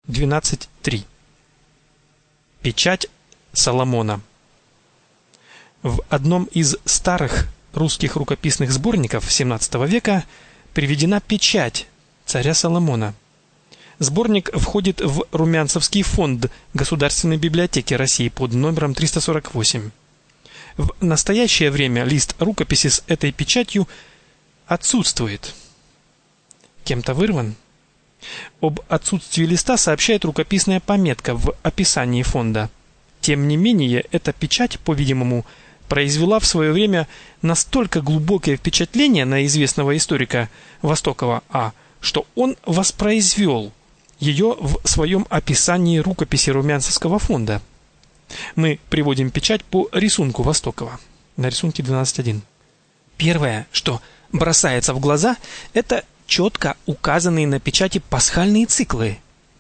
12.3. Печать Соломона. В одном из старых русских рукописных сборников XVII века приведена печать царя Соломона. Сборник входит в Румянцевский фонд Государственной библиотеки России под номером 348. В настоящее время лист рукописи с этой печатью отсутствует. Кем-то вырван. Об отсутствии листа сообщает рукописная пометка в описании фонда. Тем не менее, эта печать, по-видимому, произвела в свое время настолько глубокое впечатление на известного историка Востокова А., что он воспроизвел ее в своем описании рукописи Румянцевского фонда. Мы приводим печать по рисунку Востокова. На рисунке 12.1. Первое, что бросается в глаза, это четко указанные на печати пасхальные циклы.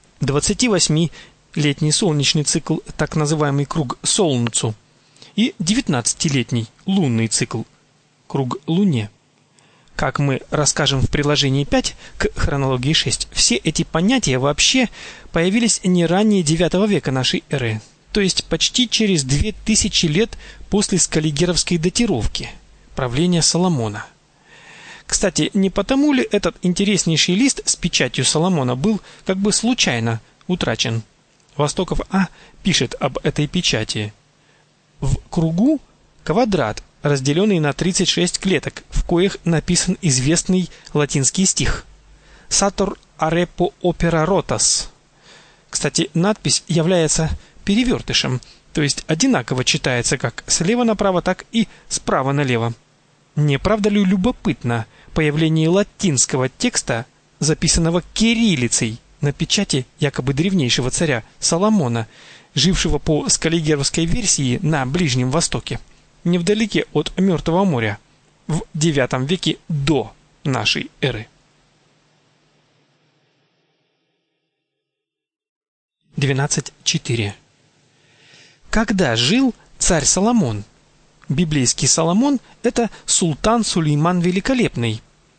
28-летний солнечный цикл, так называемый круг Солнцу, и 19-летний лунный цикл, круг Луне. Как мы расскажем в приложении 5 к хронологии 6, все эти понятия вообще появились не ранее IX века нашей эры, то есть почти через 2000 лет после скаллигеровской датировки правления Соломона. Кстати, не потому ли этот интереснейший лист с печатью Соломона был как бы случайно утрачен? Востоков А. пишет об этой печати. В кругу квадрат, разделенный на 36 клеток, в коих написан известный латинский стих «Sator arepo opera rotas». Кстати, надпись является перевертышем, то есть одинаково читается как слева направо, так и справа налево. Не правда ли любопытно появление латинского текста, записанного кириллицей на печати якобы древнейшего царя Соломона, жившего по скаллигеровской версии на Ближнем Востоке, невдалеке от Мертвого моря, в IX веке до нашей эры. 12.4. Когда жил царь Соломон? Библейский Соломон – это султан Сулейман Великолепный.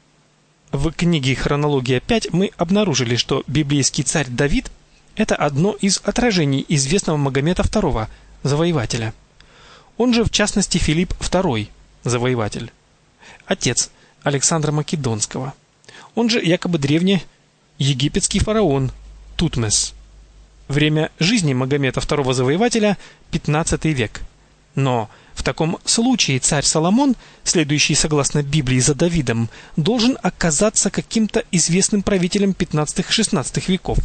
В книге «Хронология 5» мы обнаружили, что библейский царь Давид – это одно из отражений известного Магомета II, завоевателя. Он же, в частности, Филипп II, завоеватель. Отец Александра Македонского. Он же якобы древнеегипетский фараон Тутмес. Время жизни Магомета II завоевателя – 15 век. Но в таком случае царь Соломон, следующий согласно Библии за Давидом, должен оказаться каким-то известным правителем 15-16 веков.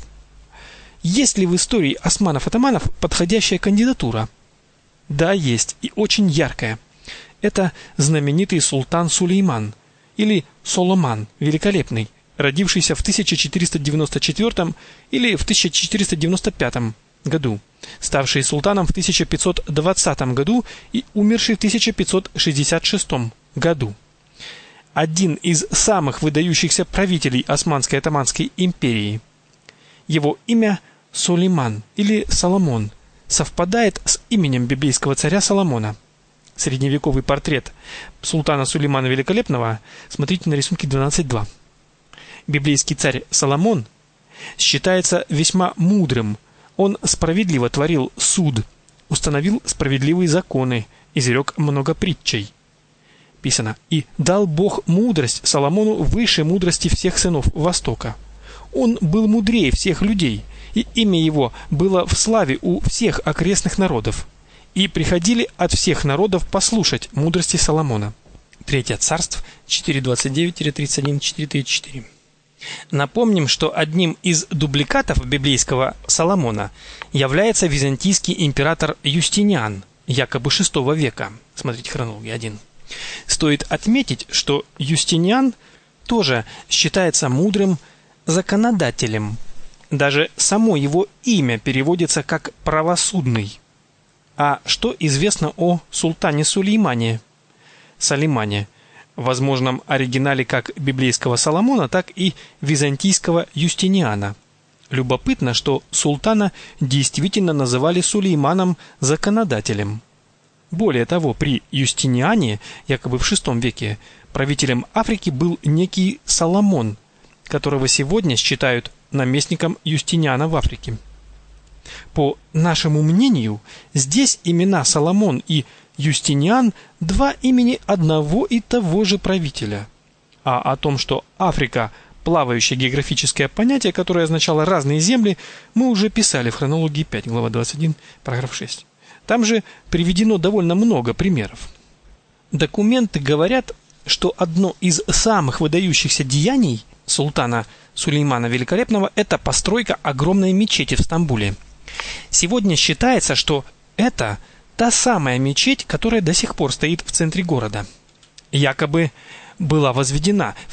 Есть ли в истории османов-атаманов подходящая кандидатура? Да, есть, и очень яркая. Это знаменитый султан Сулейман, или Соломан Великолепный, родившийся в 1494 или в 1495 году, ставший султаном в 1520 году и умерший в 1566 году. Один из самых выдающихся правителей Османской Отtomанской империи. Его имя Сулейман или Соломон совпадает с именем библейского царя Соломона. Средневековый портрет султана Сулеймана Великолепного смотрите на рисунке 12.2. Библейский царь Соломон считается весьма мудрым. Он справедливо творил суд, установил справедливые законы, изрек много притчей. Писано: «И дал Бог мудрость Соломону выше мудрости всех сынов Востока. Он был мудрее всех людей, и имя его было в славе у всех окрестных народов. И приходили от всех народов послушать мудрости Соломона». 3 Царств 4.29-31, 4.34. Напомним, что одним из дубликатов библейского Соломона является византийский император Юстиниан, якобы VI века. Смотрите хронология 1. Стоит отметить, что Юстиниан тоже считается мудрым законодателем. Даже само его имя переводится как «правосудный». А что известно о султане Сулеймане? Салимане, в возможном оригинале как библейского Соломона, так и византийского Юстиниана. Любопытно, что султана действительно называли Сулейманом законодателем. Более того, при Юстиниане, якобы в VI веке, правителем Африки был некий Соломон, которого сегодня считают наместником Юстиниана в Африке. По нашему мнению, здесь имена Соломон и Юстиниан – два имени одного и того же правителя. А о том, что Африка – плавающее географическое понятие, которое означало разные земли, мы уже писали в хронологии 5, глава 21, параграф 6. Там же приведено довольно много примеров. Документы говорят, что одно из самых выдающихся деяний султана Сулеймана Великолепного – это постройка огромной мечети в Стамбуле. Сегодня считается, что это та самая мечеть, которая до сих пор стоит в центре города. Якобы была возведена в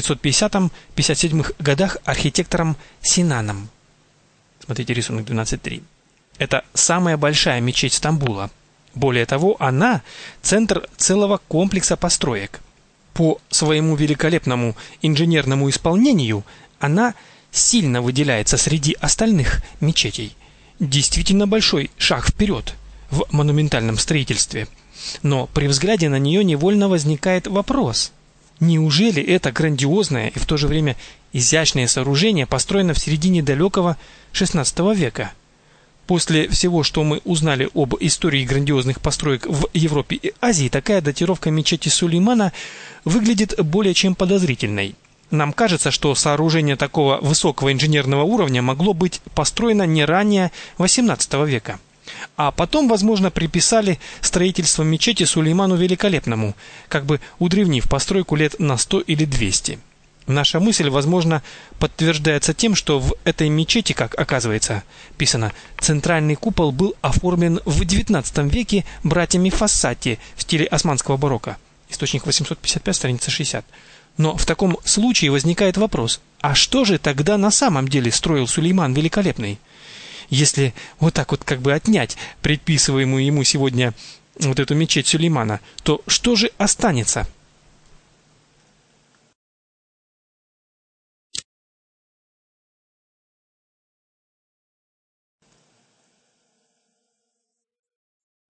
1550-57 годах архитектором Синаном. Смотрите рисунок 12.3. Это самая большая мечеть Стамбула. Более того, она – центр целого комплекса построек. По своему великолепному инженерному исполнению она сильно выделяется среди остальных мечетей. Действительно большой шаг вперед в монументальном строительстве. Но при взгляде на нее невольно возникает вопрос: неужели это грандиозное и в то же время изящное сооружение построено в середине далекого XVI века? После всего, что мы узнали об истории грандиозных построек в Европе и Азии, такая датировка мечети Сулеймана выглядит более чем подозрительной. Нам кажется, что сооружение такого высокого инженерного уровня могло быть построено не ранее XVIII века. А потом, возможно, приписали строительство мечети Сулейману Великолепному, как бы удревнив постройку лет на 100 или 200. Наша мысль, возможно, подтверждается тем, что в этой мечети, как оказывается, писано, центральный купол был оформлен в XIX веке братьями Фассати в стиле османского барокко. Источник 855, страница 60. Но в таком случае возникает вопрос: а что же тогда на самом деле строил Сулейман Великолепный? Если вот так вот как бы отнять предписываемую ему сегодня вот эту мечеть Сулеймана, то что же останется?